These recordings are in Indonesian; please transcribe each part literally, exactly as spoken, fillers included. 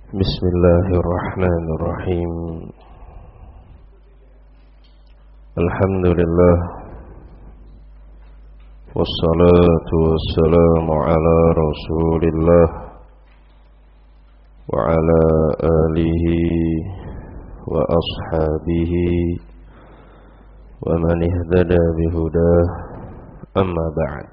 Bismillahirrahmanirrahim. Alhamdulillah, wassalatu wassalamu ala Rasulillah wa ala alihi wa ashabihi wa man ihtada bihudah, amma ba'd.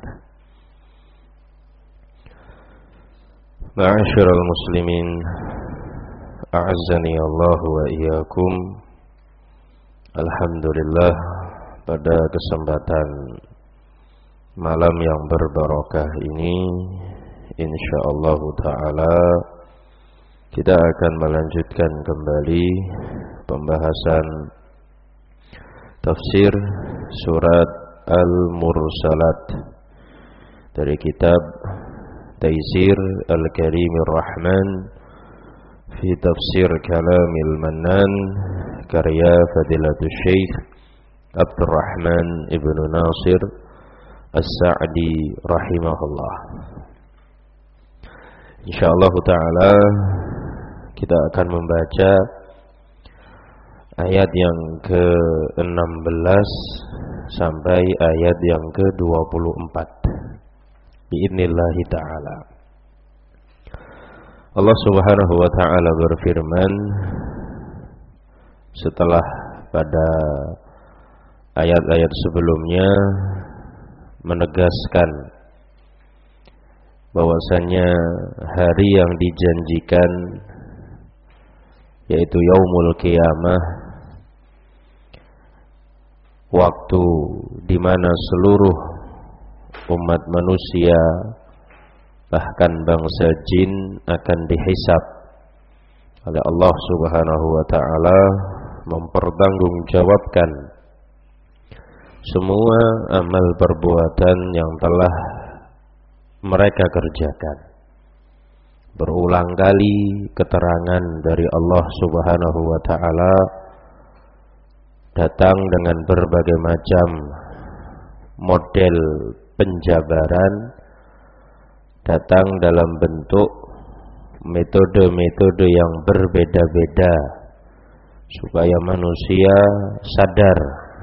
Ma'asyiral muslimin, a'azzani Allah wa iyyakum. Alhamdulillah, pada kesempatan malam yang berbarokah ini, insyaallah ta'ala kita akan melanjutkan kembali pembahasan tafsir surat Al-Mursalat dari kitab Taisir Al-Karimir Rahman fi Tafsir Kalamil Mannan karya Fadilatul Syekh Abdurrahman Ibnu Nasir As-Sa'di rahimahullah. Insyaallah ta'ala kita akan membaca ayat yang ke enam belas sampai ayat yang ke dua puluh empat. Bi'idnillahi ta'ala. Allah subhanahu wa ta'ala berfirman setelah pada ayat-ayat sebelumnya menegaskan bahwasannya hari yang dijanjikan, yaitu yaumul qiyamah, waktu di mana seluruh umat manusia bahkan bangsa jin akan dihisab oleh Allah subhanahu wa ta'ala, mempertanggungjawabkan semua amal perbuatan yang telah mereka kerjakan. Berulang kali keterangan dari Allah subhanahu wa ta'ala datang dengan berbagai macam model penjabaran, datang dalam bentuk metode-metode yang berbeda-beda supaya manusia sadar,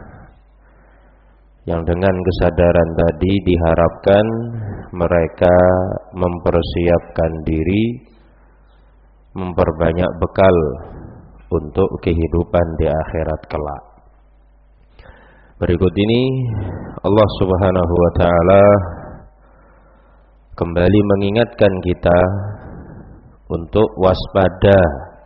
yang dengan kesadaran tadi diharapkan mereka mempersiapkan diri, memperbanyak bekal untuk kehidupan di akhirat kelak. Berikut ini Allah subhanahu wa ta'ala kembali mengingatkan kita untuk waspada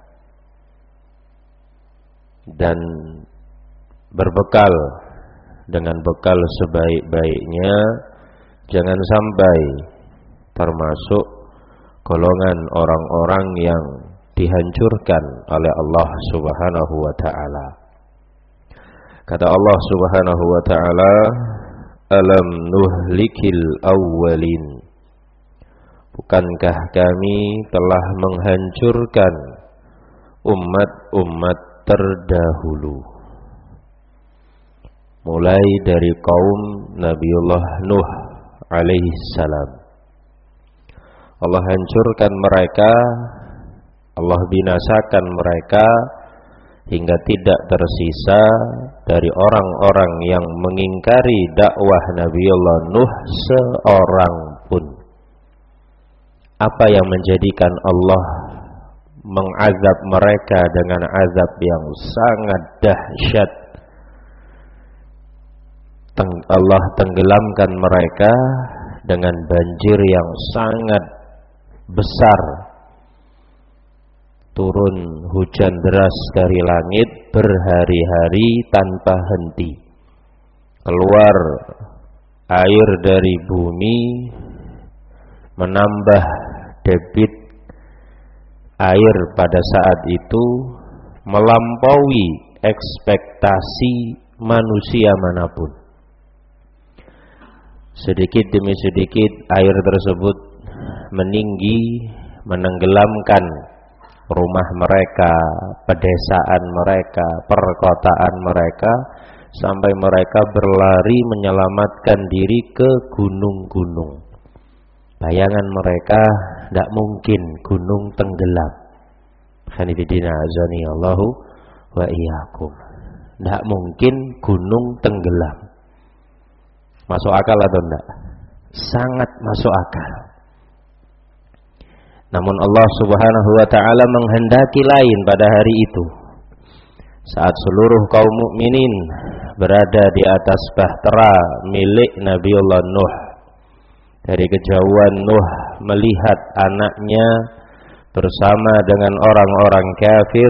dan berbekal dengan bekal sebaik-baiknya, jangan sampai termasuk golongan orang-orang yang dihancurkan oleh Allah subhanahu wa ta'ala. Kata Allah subhanahu wa ta'ala, alam nuhlikil awwalin, bukankah kami telah menghancurkan umat-umat terdahulu, mulai dari kaum Nabiullah Nuh alaihi salam. Allah hancurkan mereka, Allah binasakan mereka hingga tidak tersisa dari orang-orang yang mengingkari dakwah Nabiullah Nuh seorang pun. Apa yang menjadikan Allah mengazab mereka dengan azab yang sangat dahsyat? Allah tenggelamkan mereka dengan banjir yang sangat besar, turun hujan deras dari langit berhari-hari tanpa henti, keluar air dari bumi, menambah debit air pada saat itu melampaui ekspektasi manusia manapun. Sedikit demi sedikit air tersebut meninggi, menenggelamkan rumah mereka, pedesaan mereka, perkotaan mereka, sampai mereka berlari menyelamatkan diri ke gunung-gunung. Bayangan mereka, tidak mungkin gunung tenggelam. Khanifidina azani Allahu wa iyyakum. Tidak mungkin gunung tenggelam. Masuk akal atau enggak? Sangat masuk akal. Namun Allah Subhanahu wa taala menghendaki lain pada hari itu. Saat seluruh kaum mukminin berada di atas bahtera milik Nabiullah Nuh. Dari kejauhan Nuh melihat anaknya bersama dengan orang-orang kafir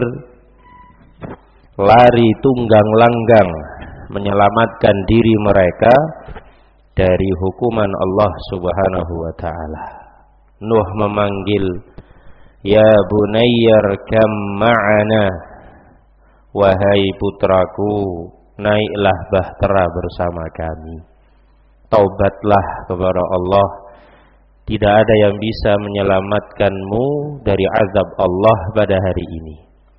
lari tunggang langgang menyelamatkan diri mereka dari hukuman Allah Subhanahu wa taala. Nuh memanggil, "Ya bunayya rkam ma'ana." Wahai putraku, naiklah bahtera bersama kami. Taubatlah kepada Allah. Tidak ada yang bisa menyelamatkanmu dari azab Allah pada hari ini.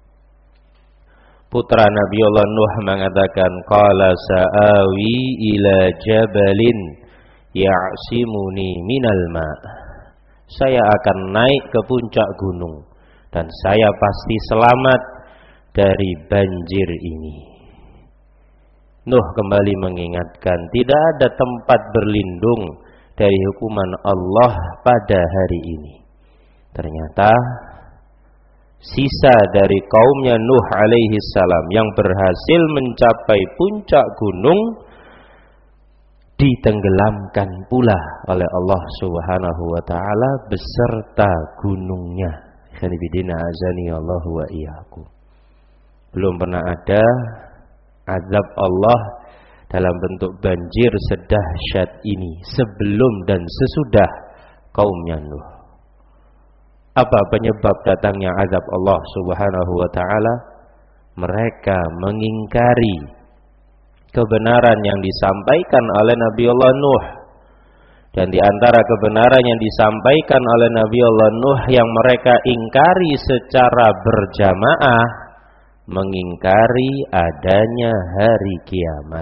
Putra Nabiullah Nuh mengatakan, "Qala sa'awi ila jabalin ya'simuni minal ma'." Saya akan naik ke puncak gunung dan saya pasti selamat dari banjir ini. Nuh kembali mengingatkan, tidak ada tempat berlindung dari hukuman Allah pada hari ini. Ternyata sisa dari kaumnya Nuh alaihi salam yang berhasil mencapai puncak gunung ditenggelamkan pula oleh Allah Subhanahu wa taala beserta gunungnya. Khanifidina azani Allahu wa iyyakum. Belum pernah ada azab Allah dalam bentuk banjir sedahsyat ini sebelum dan sesudah kaumnya Nuh. Apa penyebab datangnya azab Allah Subhanahu wa taala? Mereka mengingkari kebenaran yang disampaikan oleh Nabiullah Nuh. Dan di antara kebenaran yang disampaikan oleh Nabiullah Nuh yang mereka ingkari secara berjamaah, mengingkari adanya hari kiamat.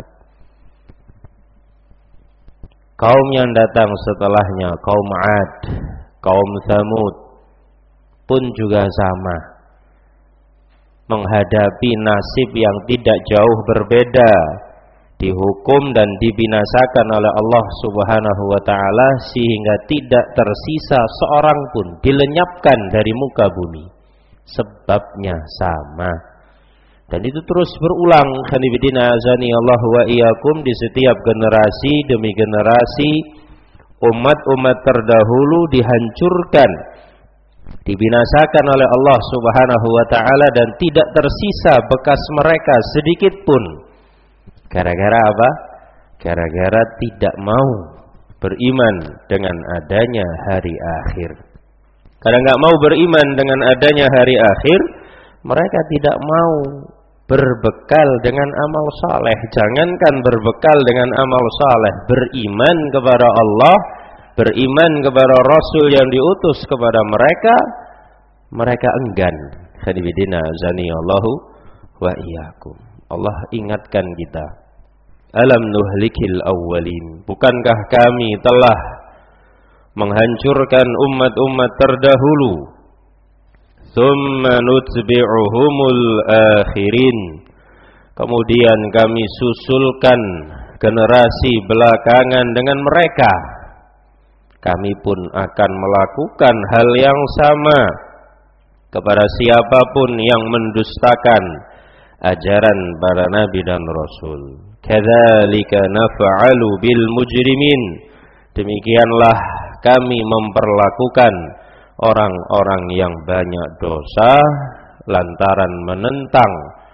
Kaum yang datang setelahnya, kaum Ad, kaum Tsamud pun juga sama, menghadapi nasib yang tidak jauh berbeda, dihukum dan dibinasakan oleh Allah Subhanahu wa taala sehingga tidak tersisa seorang pun, dilenyapkan dari muka bumi. Sebabnya sama. Dan itu terus berulang, khanifidina azani Allah wa iyyakum, di setiap generasi demi generasi umat-umat terdahulu dihancurkan, dibinasakan oleh Allah Subhanahu wa taala dan tidak tersisa bekas mereka sedikit pun. Gara-gara apa? Gara-gara tidak mau beriman dengan adanya hari akhir. Karena enggak mau beriman dengan adanya hari akhir, mereka tidak mau berbekal dengan amal saleh. Jangankan berbekal dengan amal saleh, beriman kepada Allah, beriman kepada Rasul yang diutus kepada mereka, mereka enggan. Khanifidina azani Allahu wa iyyakum. Allah ingatkan kita, alam nuhlikil awwalin, bukankah kami telah menghancurkan umat-umat terdahulu, thumma nutbi'uhumul akhirin, kemudian kami susulkan generasi belakangan dengan mereka. Kami pun akan melakukan hal yang sama kepada siapapun yang mendustakan ajaran para nabi dan rasul. Kadzalika naf'alu bil mujrimin, demikianlah kami memperlakukan orang-orang yang banyak dosa lantaran menentang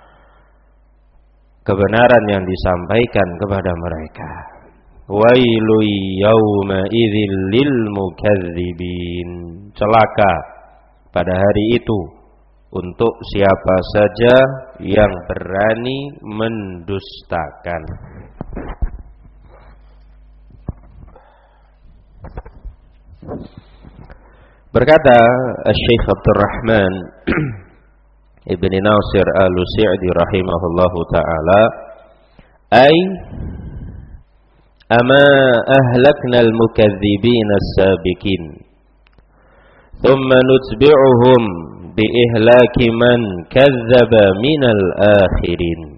kebenaran yang disampaikan kepada mereka. Wailu yauma idzil lil mukadzibin, celaka pada hari itu untuk siapa saja yang berani mendustakan. Berkata Syekh Abdul Rahman Ibn Nasir Al-Sa'di rahimahullahu ta'ala, ay ama ahlakna al-mukadzibin as-sabiqin thumma nutbi'uhum biihlaki man kadzdzaba minal akhirin.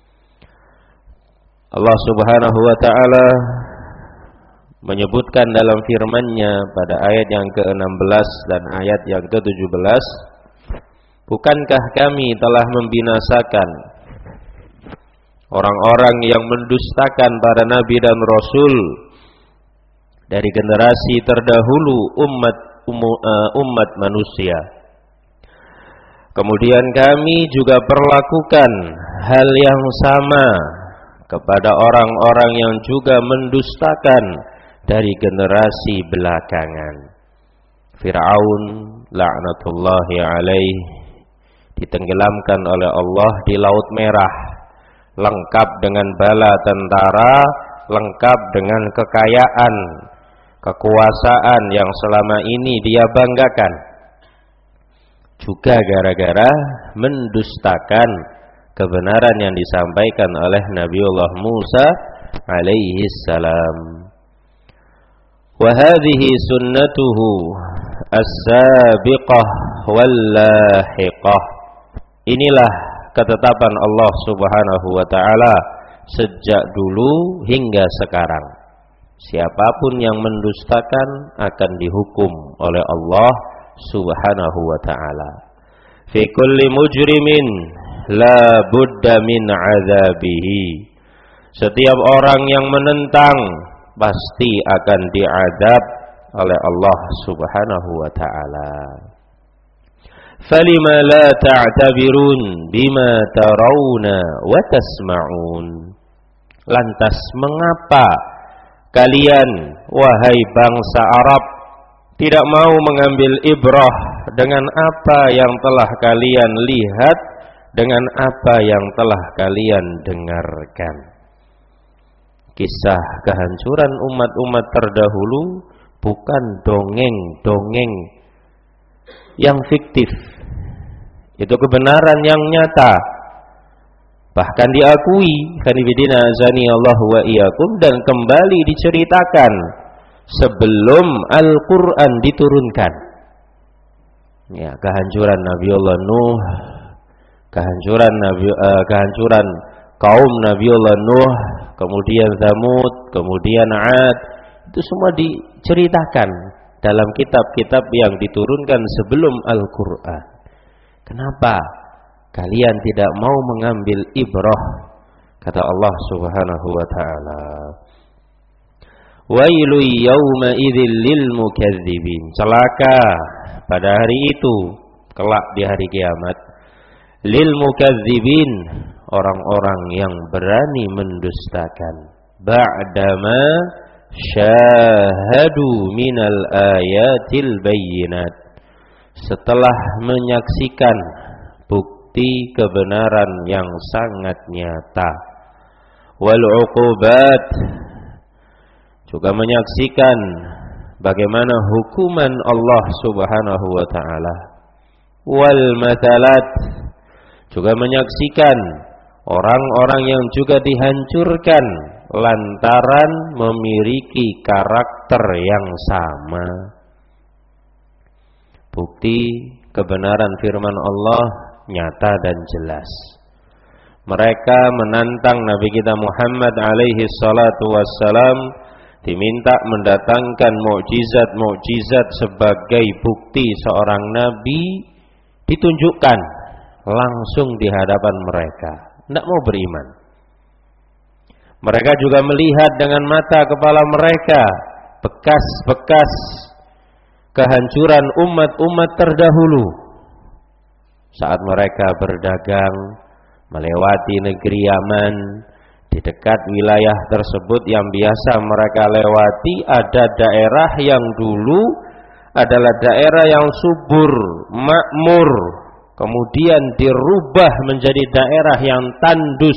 Allah Subhanahu wa taala menyebutkan dalam firman-Nya pada ayat yang ke enam belas dan ayat yang ke tujuh belas, bukankah kami telah membinasakan orang-orang yang mendustakan para nabi dan rasul dari generasi terdahulu umat umat manusia. Kemudian kami juga perlakukan hal yang sama kepada orang-orang yang juga mendustakan dari generasi belakangan. Fir'aun laknatullahi alaih ditenggelamkan oleh Allah di Laut Merah, lengkap dengan bala tentara, lengkap dengan kekayaan, kekuasaan yang selama ini dia banggakan, juga gara-gara mendustakan kebenaran yang disampaikan oleh Nabiullah Musa alaihi salam. Wa hadhihi sunnatuhu as-sabiqah wal lahiqah. Inilah ketetapan Allah Subhanahu wa taala sejak dulu hingga sekarang. Siapapun yang mendustakan akan dihukum oleh Allah Subhanahu wa taala. Fi kulli mujrimin la budda min azabihi. Setiap orang yang menentang pasti akan diazab oleh Allah Subhanahu wa taala. Falima la ta'tabirun bima tarawna wa tasma'un. Lantas mengapa kalian wahai bangsa Arab tidak mau mengambil ibrah dengan apa yang telah kalian lihat, dengan apa yang telah kalian dengarkan? Kisah kehancuran umat-umat terdahulu bukan dongeng-dongeng yang fiktif. Itu kebenaran yang nyata, bahkan diakui khanifidina azani Allah wa iyyakum, dan kembali diceritakan sebelum Al-Quran diturunkan. Ya, kehancuran Nabiullah Nuh, kehancuran Nabi, uh, kehancuran kaum Nabiullah Nuh, kemudian Tsamud, kemudian 'Ad, itu semua diceritakan dalam kitab-kitab yang diturunkan sebelum Al-Quran. Kenapa kalian tidak mau mengambil ibrah? Kata Allah Subhanahu wa taala, wailu yawma idzil lil mukadzibin. Celaka pada hari itu, kelak di hari kiamat, lil mukadzibin, orang-orang yang berani mendustakan, ba'dama syahadu minal ayatil bayyinat, setelah menyaksikan bukti kebenaran yang sangat nyata, wal uqubat, juga menyaksikan bagaimana hukuman Allah Subhanahu wa taala, wal mathalat, juga menyaksikan orang-orang yang juga dihancurkan lantaran memiliki karakter yang sama. Bukti kebenaran firman Allah nyata dan jelas. Mereka menantang Nabi kita Muhammad alaihi salatu wassalam, diminta mendatangkan mukjizat-mukjizat sebagai bukti seorang nabi, ditunjukkan langsung di hadapan mereka. Tidak mau beriman. Mereka juga melihat dengan mata kepala mereka bekas-bekas kehancuran umat-umat terdahulu saat mereka berdagang melewati negeri Yaman. Di dekat wilayah tersebut yang biasa mereka lewati ada daerah yang dulu adalah daerah yang subur, makmur, kemudian dirubah menjadi daerah yang tandus,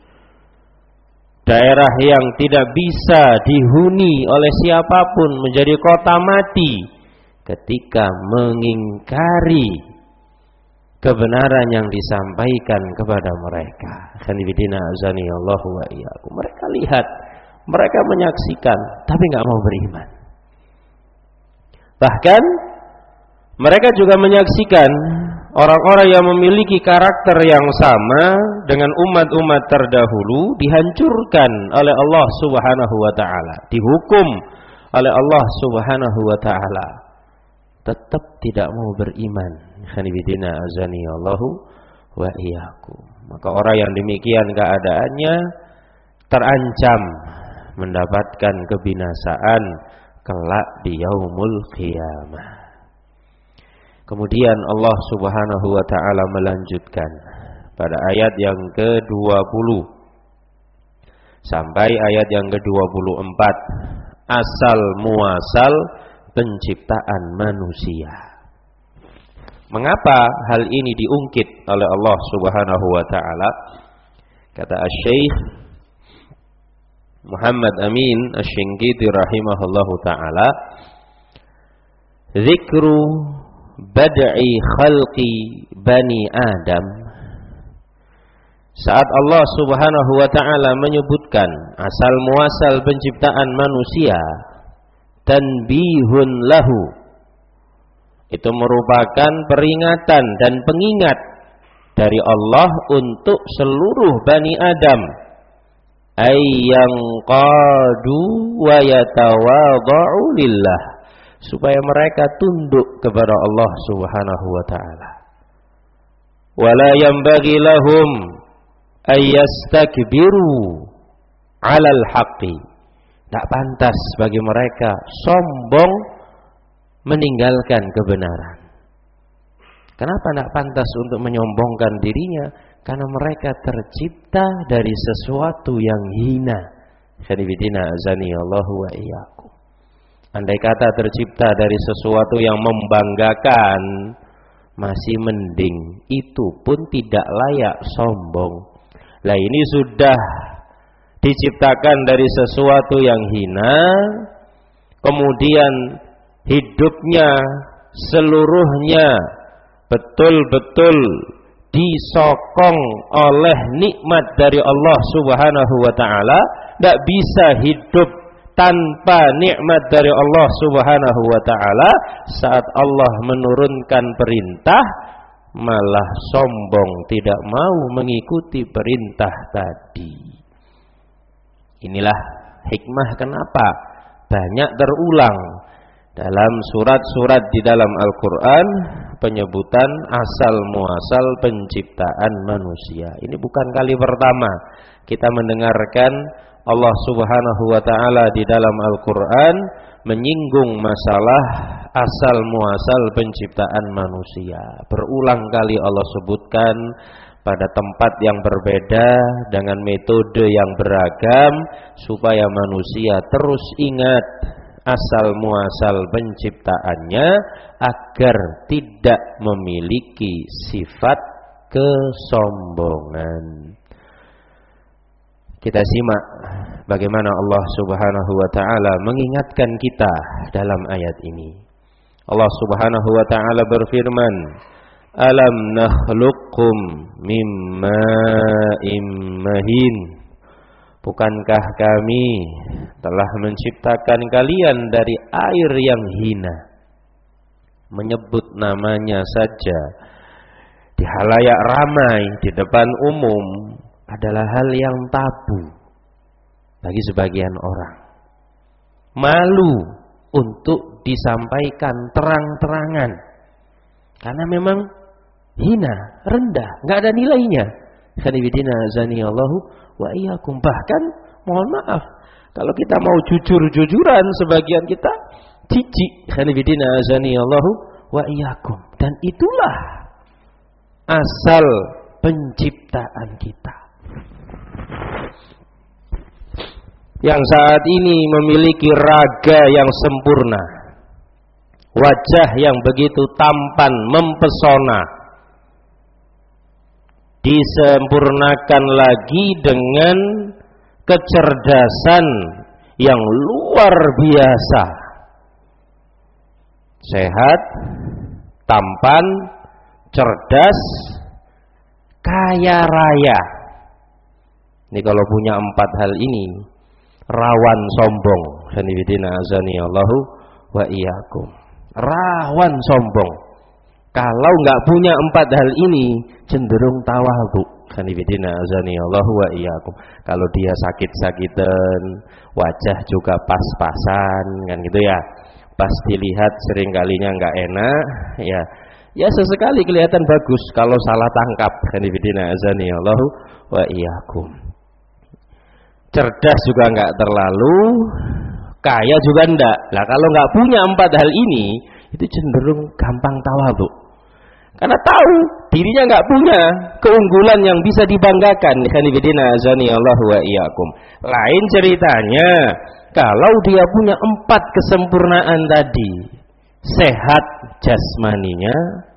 daerah yang tidak bisa dihuni oleh siapapun, menjadi kota mati ketika mengingkari kebenaran yang disampaikan kepada mereka. Khanifidina azani Allah wa iyyakum. Mereka lihat, mereka menyaksikan, tapi nggak mau beriman. Bahkan mereka juga menyaksikan orang-orang yang memiliki karakter yang sama dengan umat-umat terdahulu dihancurkan oleh Allah Subhanahu wa taala, dihukum oleh Allah Subhanahu wa taala. Tetap tidak mau beriman. Khanibidina azani Allahu wa iyyakum. Maka orang yang demikian keadaannya terancam mendapatkan kebinasaan kelak di yaumul qiyamah. Kemudian Allah Subhanahu wa taala melanjutkan pada ayat yang ke dua puluh sampai ayat yang ke dua puluh empat, asal muasal penciptaan manusia. Mengapa hal ini diungkit oleh Allah Subhanahu wa taala? Kata Asy-Syaikh Muhammad Amin Asy-Shinqiti rahimahullahu taala, "Dzikru bad'i khalqi bani Adam." Saat Allah Subhanahu wa taala menyebutkan asal muasal penciptaan manusia, tanbihun lahu, itu merupakan peringatan dan pengingat dari Allah untuk seluruh Bani Adam, ayyang qadu wa yatawadha'u lillah, supaya mereka tunduk kepada Allah Subhanahu wa taala. Wala yanbaghi lahum ayyastakbiru 'alal haqqi, tak pantas bagi mereka sombong meninggalkan kebenaran. Kenapa tidak pantas untuk menyombongkan dirinya? Karena mereka tercipta dari sesuatu yang hina. Khadibidina azani Allahu wa iyyakum. Andai kata tercipta dari sesuatu yang membanggakan, masih mending, itu pun tidak layak sombong. Lah ini sudah diciptakan dari sesuatu yang hina, kemudian hidupnya seluruhnya betul-betul disokong oleh nikmat dari Allah Subhanahu wa taala, tidak bisa hidup tanpa nikmat dari Allah Subhanahu wa taala. Saat Allah menurunkan perintah, malah sombong, tidak mau mengikuti perintah tadi. Inilah hikmah kenapa banyak terulang dalam surat-surat di dalam Al-Quran penyebutan asal muasal penciptaan manusia. Ini bukan kali pertama kita mendengarkan Allah Subhanahu wa taala di dalam Al-Quran menyinggung masalah asal muasal penciptaan manusia. Berulang kali Allah sebutkan pada tempat yang berbeda dengan metode yang beragam supaya manusia terus ingat asal muasal penciptaannya agar tidak memiliki sifat kesombongan. Kita simak bagaimana Allah Subhanahu wa taala mengingatkan kita dalam ayat ini. Allah Subhanahu wa taala berfirman, "Alam nakhluqkum mim ma'in mahin." Bukankah kami telah menciptakan kalian dari air yang hina? Menyebut namanya saja di halayak ramai, di depan umum, adalah hal yang tabu bagi sebagian orang. Malu untuk disampaikan terang-terangan, karena memang hina, rendah, nggak ada nilainya. Khanibidina azani Allahu wa iyyakum. Bahkan mohon maaf, kalau kita mau jujur-jujuran, sebagian kita jijik. Khanibidina azani Allahu wa iyyakum. Dan itulah asal penciptaan kita, yang saat ini memiliki raga yang sempurna, wajah yang begitu tampan, mempesona, disempurnakan lagi dengan kecerdasan yang luar biasa. Sehat, tampan, cerdas, kaya raya. Ini kalau punya empat hal ini, rawan sombong. Sanibidina azani Allahu wa iyyakum. Rawan sombong. Kalau nggak punya empat hal ini cenderung tawadhu. Kanibidina azani Allah wa iyyakum. Kalau dia sakit-sakitan, wajah juga pas-pasan kan gitu ya. Pas dilihat sering kalinya nggak enak, ya. Ya sesekali kelihatan bagus kalau salah tangkap. Kanibidina azani Allah wa iyyakum. Cerdas juga nggak terlalu, kaya juga enggak. Lah kalau nggak punya empat hal ini, itu cenderung gampang tawadhu. Karena tahu dirinya nggak punya keunggulan yang bisa dibanggakan. Kanibidina azani Allah wa iyyakum. Lain ceritanya kalau dia punya empat kesempurnaan tadi, sehat jasmaninya,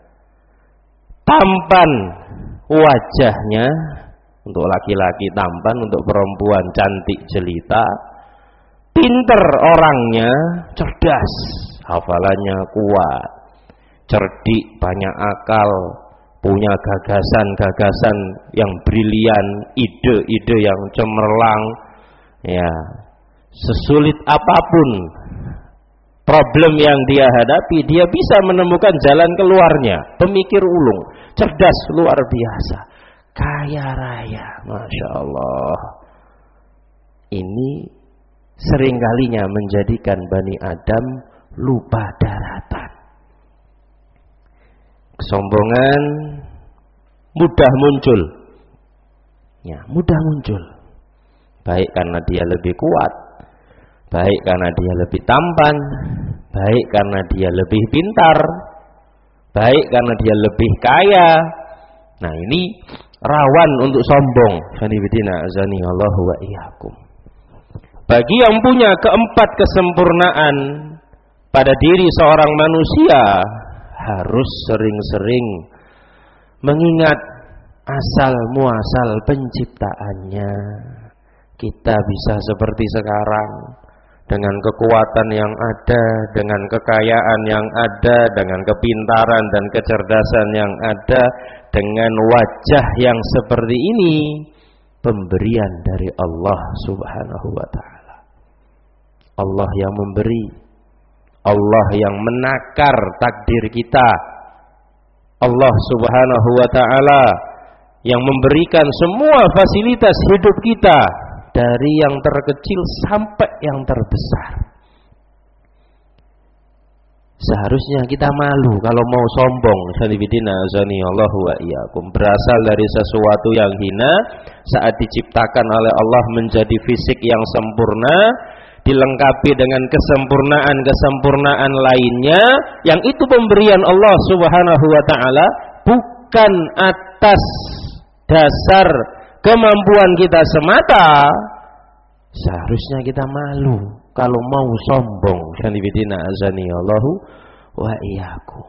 tampan wajahnya, untuk laki-laki tampan, untuk perempuan cantik jelita, pinter orangnya, cerdas, hafalannya kuat, cerdik, banyak akal, punya gagasan-gagasan yang brilian, ide-ide yang cemerlang, ya, sesulit apapun problem yang dia hadapi, dia bisa menemukan jalan keluarnya. Pemikir ulung, cerdas luar biasa, kaya raya, masya Allah. Ini seringkalinya menjadikan Bani Adam lupa daratan. Kesombongan mudah muncul, ya, mudah muncul. Baik karena dia lebih kuat, baik karena dia lebih tampan, baik karena dia lebih pintar, baik karena dia lebih kaya. Nah ini rawan untuk sombong. Sanibidina azani Allah wa iyyakum. Bagi yang punya keempat kesempurnaan pada diri seorang manusia, harus sering-sering mengingat asal muasal penciptaannya. Kita bisa seperti sekarang dengan kekuatan yang ada, dengan kekayaan yang ada, dengan kepintaran dan kecerdasan yang ada, dengan wajah yang seperti ini, pemberian dari Allah Subhanahu wa ta'ala. Allah yang memberi, Allah yang menakar takdir kita, Allah Subhanahu wa ta'ala yang memberikan semua fasilitas hidup kita, dari yang terkecil sampai yang terbesar. Seharusnya kita malu kalau mau sombong. Sanibidina azani Allah wa iyyakum. Berasal dari sesuatu yang hina, saat diciptakan oleh Allah menjadi fisik yang sempurna, dilengkapi dengan kesempurnaan-kesempurnaan lainnya, yang itu pemberian Allah Subhanahu wa ta'ala, bukan atas dasar kemampuan kita semata. Seharusnya kita malu kalau mau sombong. Sanibidina azani Allahu wa iyyakum.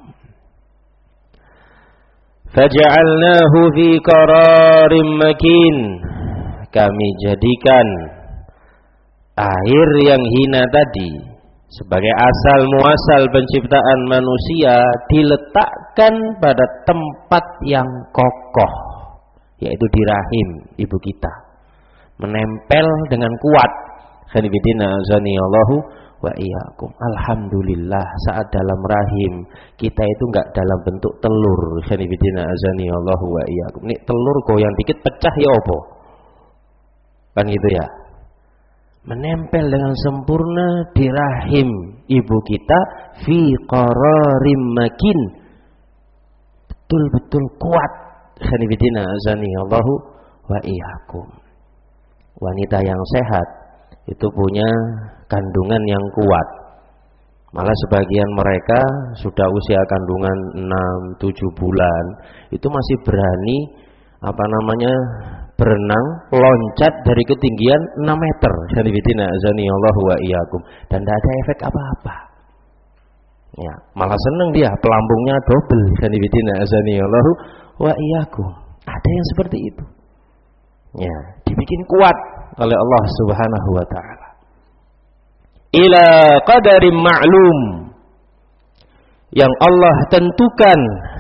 Faja'alnahu fi qararim makin. Kami jadikan air yang hina tadi sebagai asal muasal penciptaan manusia diletakkan pada tempat yang kokoh, yaitu di rahim ibu kita, menempel dengan kuat. Khanibidina azani Allahu wa iyyakum. Alhamdulillah saat dalam rahim kita itu enggak dalam bentuk telur. Khanibidina azani Allahu wa iyyakum. Nih telur goyang dikit pecah ya apa? Kan gitu ya. Menempel dengan sempurna di rahim ibu kita, fi qararim makin, betul-betul kuat. Khanibidina azani Allahu wa iyyakum. Wanita yang sehat itu punya kandungan yang kuat. Malah sebagian mereka sudah usia kandungan enam tujuh bulan itu masih berani apa namanya berenang, loncat dari ketinggian enam meter. Sanibidina azani Allahu wa iyyakum. Dan tidak ada efek apa-apa. Ya, malah senang dia, pelampungnya double. Sanibidina azani Allahu wa iyyakum. Ada yang seperti itu. Ya, dibikin kuat oleh Allah Subhanahu wa ta'ala. Ila qadarim ma'lum, yang Allah tentukan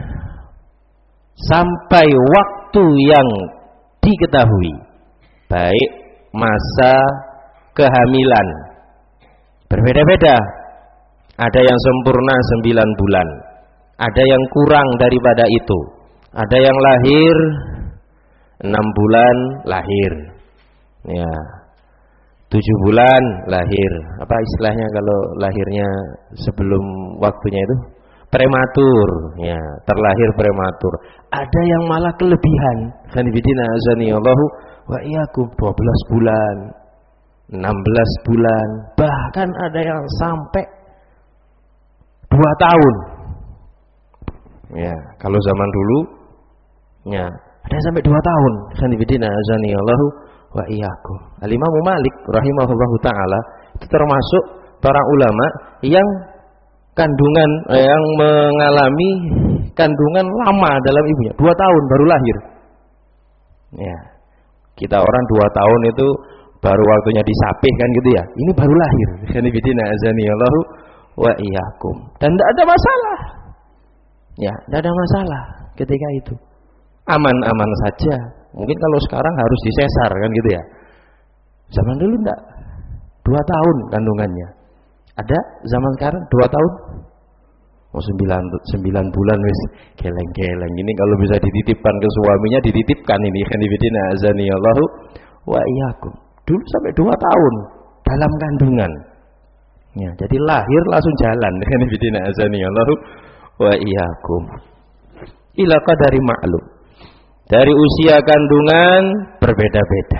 sampai waktu yang diketahui, baik masa kehamilan berbeda-beda. Ada yang sempurna sembilan bulan, Ada yang kurang daripada itu. Ada yang lahir enam bulan lahir. Ya. Tujuh bulan lahir. Apa istilahnya kalau lahirnya sebelum waktunya itu? Prematur. Ya, terlahir prematur. Ada yang malah kelebihan. Khanifidina azanillahu wa iyyakum dua belas bulan, enam belas bulan, bahkan ada yang sampai dua tahun. Ya, kalau zaman dulu ya, ada yang sampai dua tahun. Khanifidina azanillahu wa iyyakum. Al-Imam Malik rahimahullahu taala itu termasuk para ulama yang kandungan eh, yang mengalami kandungan lama dalam ibunya, dua tahun baru lahir. Ya, kita orang dua tahun itu baru waktunya disapih kan gitu ya. Ini baru lahir. Khanifidina azanillahu wa iyyakum. Dan tidak ada masalah. Ya, tidak ada masalah ketika itu. Aman-aman saja. Mungkin kalau sekarang harus disesar kan gitu ya. Zaman dulu enggak. Dua tahun kandungannya. Ada zaman sekarang dua tahun. Oh sembilan, sembilan bulan wis geleng-geleng. Ini kalau bisa dititipkan ke suaminya dititipkan ini. Khanifidina azanillahu wa iyyakum. Dulu sampai dua tahun dalam kandungan. Ya, jadi lahir langsung jalan. Khanifidina azanillahu wa iyyakum. Ila qadari ma'lum. Dari usia kandungan berbeda-beda.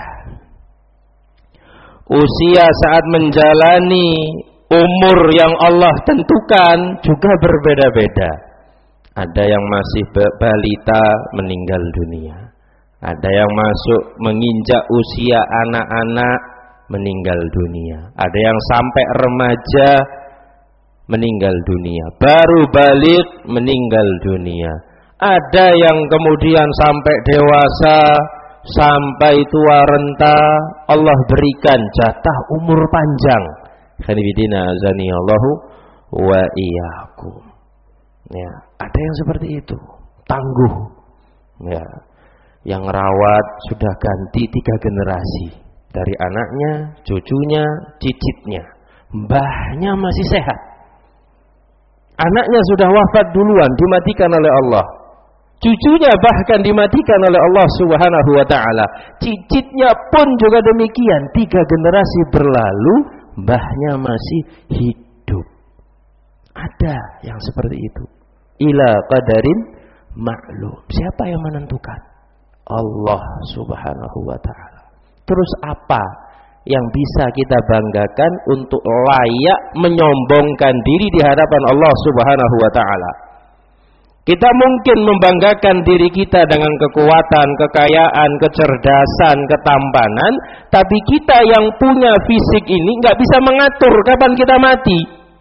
Usia saat menjalani umur yang Allah tentukan juga berbeda-beda. Ada yang masih balita meninggal dunia. Ada yang masuk menginjak usia anak-anak meninggal dunia. Ada yang sampai remaja meninggal dunia. Baru balik meninggal dunia. Ada yang kemudian sampai dewasa, sampai tua renta, Allah berikan jatah umur panjang. Khanifidina azanillahu wa iyyakum. Ya, ada yang seperti itu, tangguh. Ya, yang rawat sudah ganti tiga generasi, dari anaknya, cucunya, cicitnya. Mbahnya masih sehat. Anaknya sudah wafat duluan, dimatikan oleh Allah. Cucunya bahkan dimatikan oleh Allah Subhanahu wa taala. Cicitnya pun juga demikian, tiga generasi berlalu, mbahnya masih hidup. Ada yang seperti itu. Ila qadarin ma'lum. Siapa yang menentukan? Allah Subhanahu wa taala. Terus apa yang bisa kita banggakan untuk layak menyombongkan diri di hadapan Allah Subhanahu wa taala? Kita mungkin membanggakan diri kita dengan kekuatan, kekayaan, kecerdasan, ketampanan, tapi kita yang punya fisik ini nggak bisa mengatur kapan kita mati.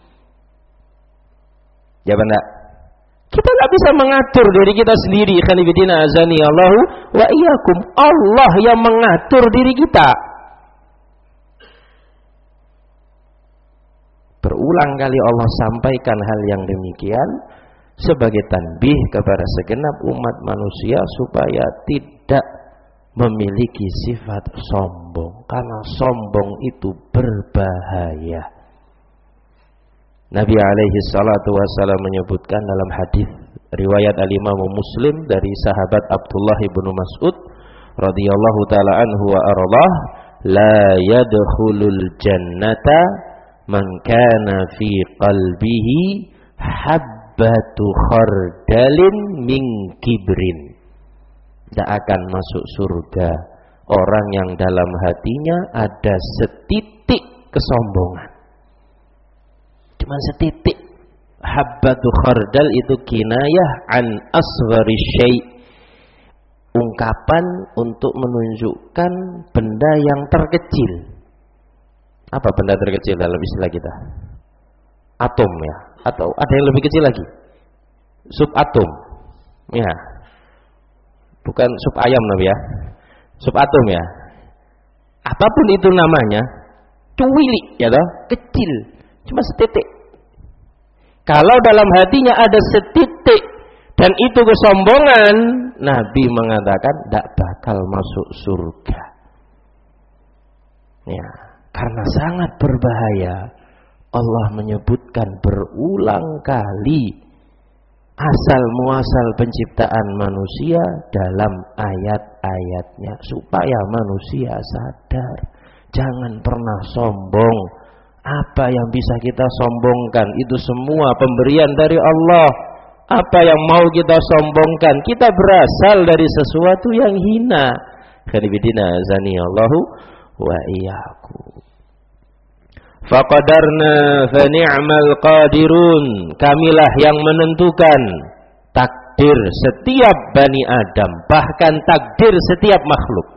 Ya benar. Kita nggak bisa mengatur diri kita sendiri. Khanifidina azanillahu wa iyyakum. Allah yang mengatur diri kita. Berulang kali Allah sampaikan hal yang demikian sebagai tanbih kepada segenap umat manusia supaya tidak memiliki sifat sombong, karena sombong itu berbahaya. Nabi alaihi salatu wasallam menyebutkan dalam hadis riwayat al-Imam Muslim dari sahabat Abdullah bin Mas'ud radhiyallahu taala anhu wa ardhah, la yadkhulul jannata man kana fi qalbihi habbatu khardalin min kibrin. Tidak akan masuk surga orang yang dalam hatinya ada setitik kesombongan. Cuma setitik. Habbatu khardal itu kinayah an asghari syai'. Ungkapan untuk menunjukkan benda yang terkecil. Apa benda terkecil dalam istilah kita? Atom ya. Atau ada yang lebih kecil lagi? Subatom. Ya. Bukan sub ayam Nabi ya. Subatom ya. Apapun itu namanya, cuwilik ya toh, kecil. Cuma setitik. Kalau dalam hatinya ada setitik dan itu kesombongan, Nabi mengatakan tidak bakal masuk surga. Ya, karena sangat berbahaya. Allah menyebutkan berulang kali asal muasal penciptaan manusia dalam ayat-ayatnya supaya manusia sadar. Jangan pernah sombong. Apa yang bisa kita sombongkan itu semua pemberian dari Allah. Apa yang mau kita sombongkan, kita berasal dari sesuatu yang hina. Khanibidina azani Allahu wa iyyakum. Faqadarna fa ni'mal qadirun. Kamilah yang menentukan takdir setiap Bani Adam, bahkan takdir setiap makhluk.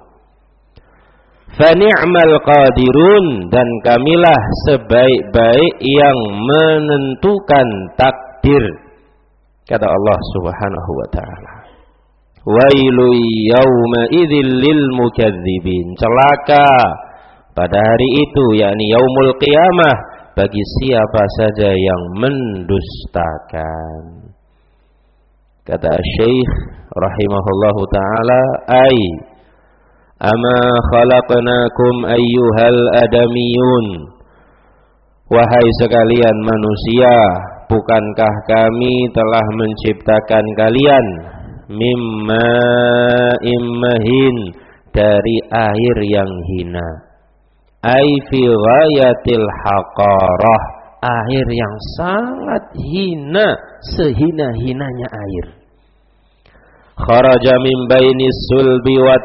Fa ni'mal qadirun, dan kamilah sebaik-baik yang menentukan takdir. Kata Allah Subhanahu wa taala, wailu yauma idzil lil mukadzibin. Celaka pada hari itu, yakni yaumul qiyamah, bagi siapa saja yang mendustakan. Kata Syekh rahimahullahu taala, ai ama khalaqnakum ayyuhal adamiyun. Wahai sekalian manusia, bukankah kami telah menciptakan kalian mimma immahin, dari air yang hina. Ai fi ghayatil haqarah, air yang sangat hina, sehina-hinanya air. Kharaja min bainis sulbi wat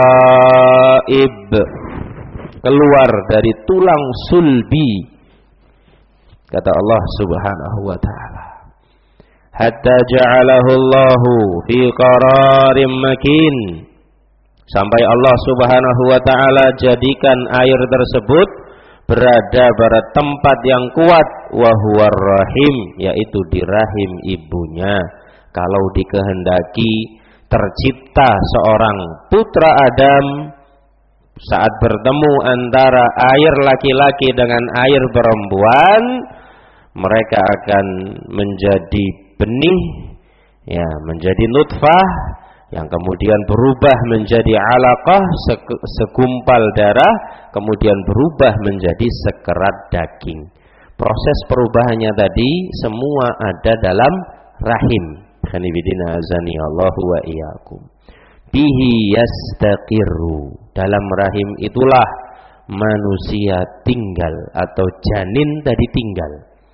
taraib, keluar dari tulang sulbi. Kata Allah Subhanahu wa taala, hatta ja'alahu Allahu fi qararim makin, sampai Allah Subhanahu wa taala jadikan air tersebut berada pada tempat yang kuat, wa huwar rahim, yaitu di rahim ibunya. Kalau dikehendaki tercipta seorang putra Adam, saat bertemu antara air laki-laki dengan air perempuan, mereka akan menjadi benih, ya, menjadi nutfah, yang kemudian berubah menjadi alaqah, segumpal darah, kemudian berubah menjadi sekerat daging. Proses perubahannya tadi semua ada dalam rahim. Khanibidina azani Allahu wa iyyakum. Bihi yastaqiru, dalam rahim itulah manusia tinggal, atau janin tadi tinggal.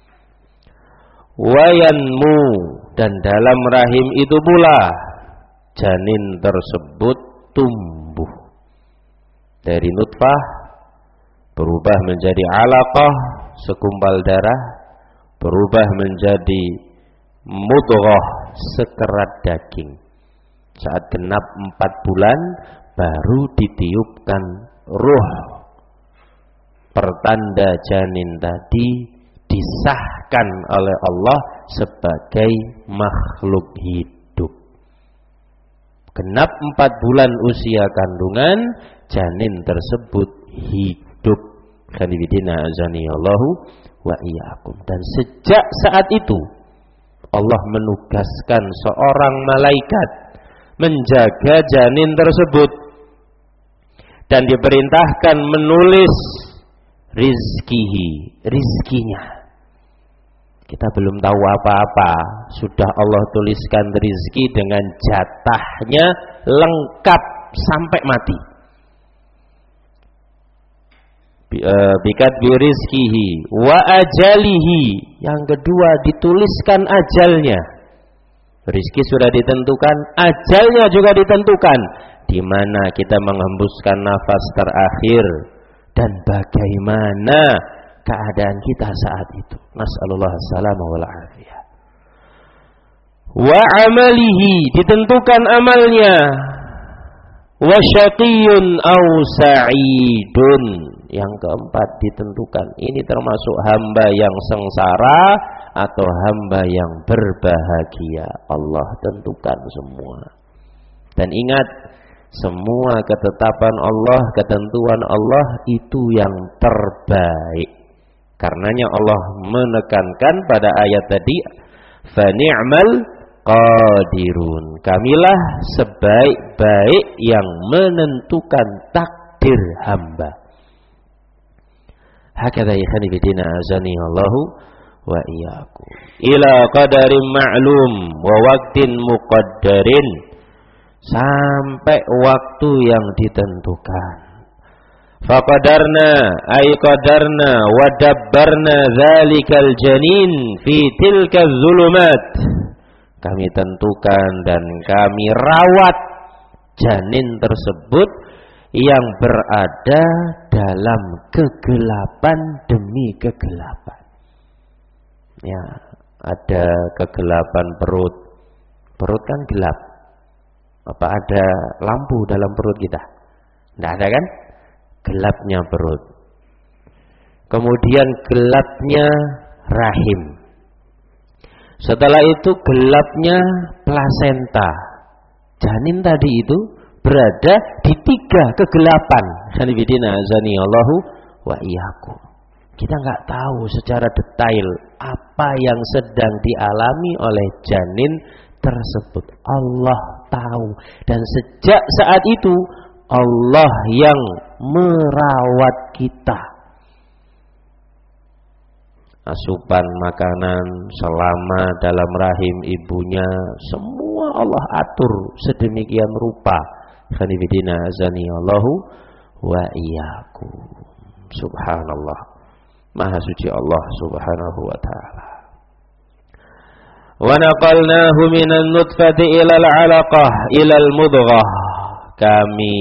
Wayanmu, dan dalam rahim itu pula janin tersebut tumbuh dari nutfah, berubah menjadi alaqah, segumpal darah, berubah menjadi mudghah, sekerat daging. Saat genap empat bulan baru ditiupkan ruh, pertanda janin tadi disahkan oleh Allah sebagai makhluk hidup. Genap empat bulan usia kandungan, janin tersebut hidup. Khanibidina azani Allahu wa iyyakum. Dan sejak saat itu Allah menugaskan seorang malaikat menjaga janin tersebut, dan diperintahkan menulis rizkihi, rizkinya. Kita belum tahu apa-apa, sudah Allah tuliskan rizki dengan jatahnya lengkap sampai mati. Bikat birizkihi wa ajalihi, yang kedua dituliskan ajalnya. Rizki sudah ditentukan, ajalnya juga ditentukan, di mana kita menghembuskan nafas terakhir dan bagaimana keadaan kita saat itu. Nas'alullah as-salamah wal afiyah. Wa amalihi, ditentukan amalnya. Wa syaqiyun aw sa'idun, yang keempat ditentukan ini termasuk hamba yang sengsara atau hamba yang berbahagia. Allah tentukan semua. Dan ingat, semua ketetapan Allah, ketentuan Allah itu yang terbaik. Karenanya Allah menekankan pada ayat tadi, fa ni'mal qadirun, kamilah sebaik-baik yang menentukan takdir hamba. Hakadha ikhani bidina azani Allahu wa iyyakum. Ila qadarin ma'lum wa waqtin muqaddarin, sampai waktu yang ditentukan. Faqadarna ay qadarna wa dabbarna dzalikal janin fi tilka zulumat. Kami tentukan dan kami rawat janin tersebut yang berada dalam kegelapan demi kegelapan. Ya, ada kegelapan perut. Perut kan gelap. Apa ada lampu dalam perut kita? Tidak ada kan? Gelapnya perut. Kemudian gelapnya rahim. Setelah itu gelapnya plasenta. Janin tadi itu berada di tiga kegelapan. Sanibidina azani Allahu wa iyyakum. Kita nggak tahu secara detail apa yang sedang dialami oleh janin tersebut. Allah tahu, dan sejak saat itu Allah yang merawat kita. Asupan makanan selama dalam rahim ibunya semua Allah atur sedemikian rupa. Khanifidina azani Allahu wa iyyakum. Subhanallah. Maha suci Allah subhanahu wa ta'ala. Wa naqalnahu minan nutfati ilal alaqah ilal mudghah. Kami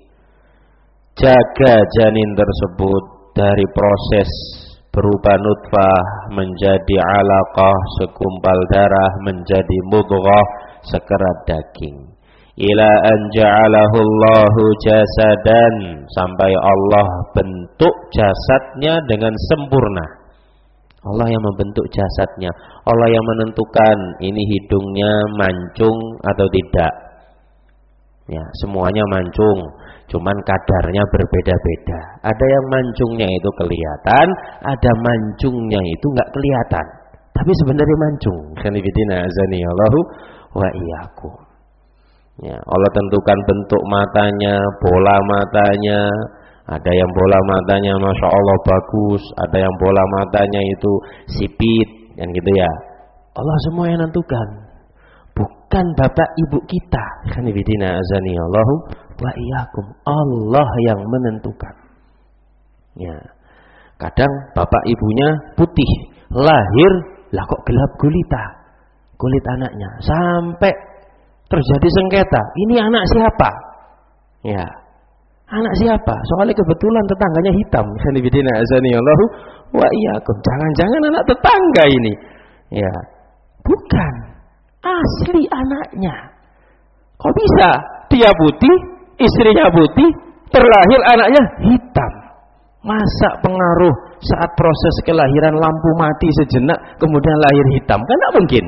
jaga janin tersebut dari proses berupa nutfah menjadi alaqah, segumpal darah, menjadi mudghah, sekerat daging. Ila an ja'alahu Allahu jasadan, sampai Allah bentuk jasadnya dengan sempurna. Allah yang membentuk jasadnya. Allah yang menentukan ini hidungnya mancung atau tidak. Ya, semuanya mancung, cuman kadarnya berbeda-beda. Ada yang mancungnya itu kelihatan, ada mancungnya itu enggak kelihatan, tapi sebenarnya mancung. Khanifidina azani Allahu wa iyyakum. Ya, Allah tentukan bentuk matanya, bola matanya. Ada yang bola matanya masya Allah bagus, ada yang bola matanya itu sipit, kan gitu ya. Allah semua yang tentukan, bukan bapak ibu kita. Khanifidina azani Allahu wa iyyakum. Allah yang menentukan. Ya, kadang bapak ibunya putih, lahir lah kok gelap gulita kulit anaknya, sampai terjadi sengketa. Ini anak siapa? Ya, anak siapa? Soalnya kebetulan tetangganya hitam. Khanifidina azani Allahu wa iyyakum. Jangan-jangan anak tetangga ini. Ya, bukan asli anaknya. Kok bisa dia putih, istrinya putih, terlahir anaknya hitam? Masa pengaruh saat proses kelahiran lampu mati sejenak kemudian lahir hitam? Kan tidak mungkin.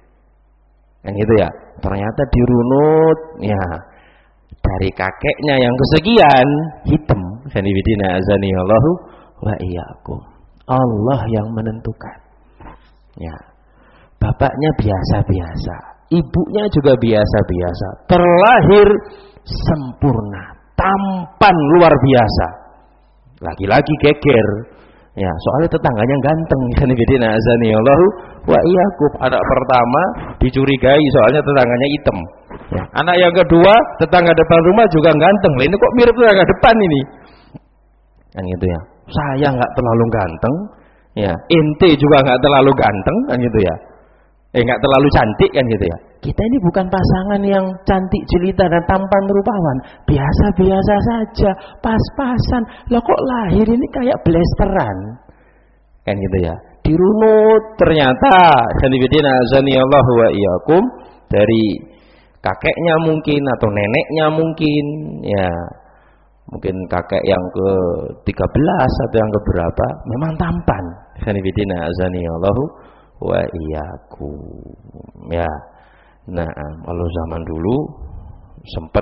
Kan gitu ya. Ternyata dirunut, ya, dari kakeknya yang kesekian hitam. Khanifidina azani Allahu wa iyyakum. Allah yang menentukan. Ya, bapaknya biasa-biasa, ibunya juga biasa-biasa, terlahir sempurna, tampan luar biasa. Laki-laki geger. Ya, soalnya tetangganya ganteng. Khanifidina azani Allahu wa iyyakum. Anak pertama dicurigai soalnya tetangganya hitam. Ya, anak yang kedua tetangga depan rumah juga ganteng. Ini kok mirip tetangga depan ini? Kan gitu ya. Saya nggak terlalu ganteng, ya. Ente juga nggak terlalu ganteng, kan gitu ya. Eh nggak terlalu cantik, kan gitu ya. Kita ini bukan pasangan yang cantik jelita dan tampan rupawan, biasa-biasa saja, pas-pasan. Lah kok lahir ini kayak blasteran, kan gitu ya. Dirunut ternyata sanibidina azani Allah wa iyyakum, dari kakeknya mungkin atau neneknya mungkin, ya mungkin kakek yang ke tiga belas atau yang ke berapa, memang tampan. Sanibidina azani Allah wa iyyakum, ya. Nah, kalau zaman dulu sempat